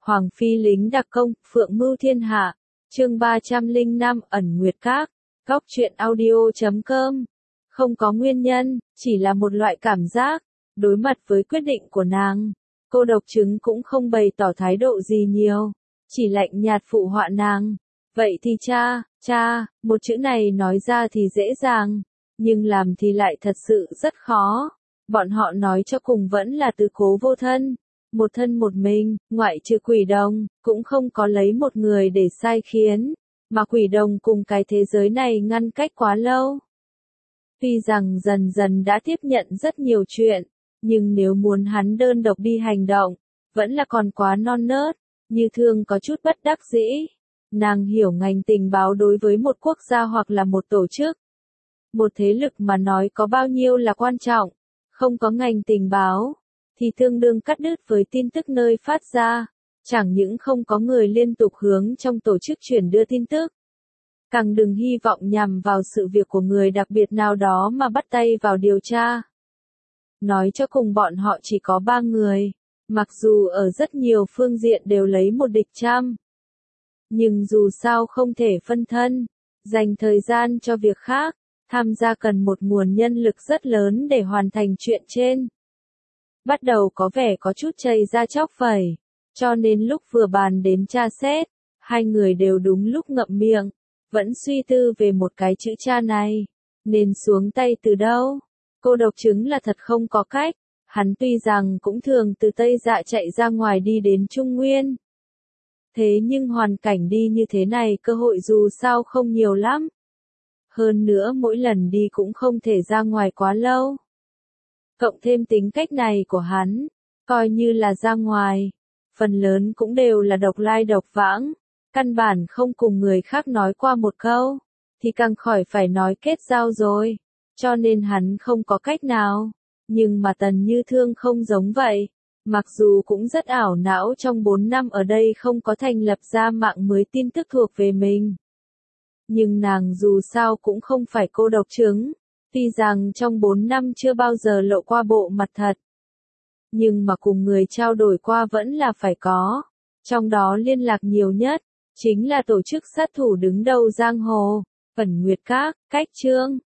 Hoàng phi lính đặc công, phượng mưu thiên hạ. Chương 305, ẩn nguyệt các. Góc truyện audio.com. Không có nguyên nhân, chỉ là một loại cảm giác. Đối mặt với quyết định của nàng, cô độc trứng cũng không bày tỏ thái độ gì nhiều, chỉ lạnh nhạt phụ họa nàng. Vậy thì cha, một chữ này nói ra thì dễ dàng, nhưng làm thì lại thật sự rất khó. Bọn họ nói cho cùng vẫn là tứ cố vô thân, một thân một mình, ngoại trừ quỷ đồng, cũng không có lấy một người để sai khiến, mà quỷ đồng cùng cái thế giới này ngăn cách quá lâu. Tuy rằng dần dần đã tiếp nhận rất nhiều chuyện, nhưng nếu muốn hắn đơn độc đi hành động, vẫn là còn quá non nớt, Như Thương có chút bất đắc dĩ. Nàng hiểu ngành tình báo đối với một quốc gia hoặc là một tổ chức, một thế lực mà nói có bao nhiêu là quan trọng, không có ngành tình báo, thì tương đương cắt đứt với tin tức nơi phát ra, chẳng những không có người liên tục hướng trong tổ chức chuyển đưa tin tức. Càng đừng hy vọng nhằm vào sự việc của người đặc biệt nào đó mà bắt tay vào điều tra. Nói cho cùng bọn họ chỉ có 3 người, mặc dù ở rất nhiều phương diện đều lấy một địch trăm. Nhưng dù sao không thể phân thân, dành thời gian cho việc khác, tham gia cần một nguồn nhân lực rất lớn để hoàn thành chuyện trên. Bắt đầu có vẻ có chút chảy ra chóc phẩy, cho nên lúc vừa bàn đến tra xét, hai người đều đúng lúc ngậm miệng, vẫn suy tư về một cái chữ cha này, nên xuống tay từ đâu. Cô độc trứng là thật không có cách, hắn tuy rằng cũng thường từ Tây Dạ chạy ra ngoài đi đến Trung Nguyên. Thế nhưng hoàn cảnh đi như thế này cơ hội dù sao không nhiều lắm. Hơn nữa mỗi lần đi cũng không thể ra ngoài quá lâu. Cộng thêm tính cách này của hắn, coi như là ra ngoài, phần lớn cũng đều là độc lai độc vãng, căn bản không cùng người khác nói qua một câu, thì càng khỏi phải nói kết giao rồi, cho nên hắn không có cách nào. Nhưng mà Tần Như Thương không giống vậy, mặc dù cũng rất ảo não trong 4 năm ở đây không có thành lập ra mạng mới tin tức thuộc về mình. Nhưng nàng dù sao cũng không phải cô độc trứng, tuy rằng trong 4 năm chưa bao giờ lộ qua bộ mặt thật. Nhưng mà cùng người trao đổi qua vẫn là phải có, trong đó liên lạc nhiều nhất, chính là tổ chức sát thủ đứng đầu giang hồ, ẩn nguyệt các, cách chương.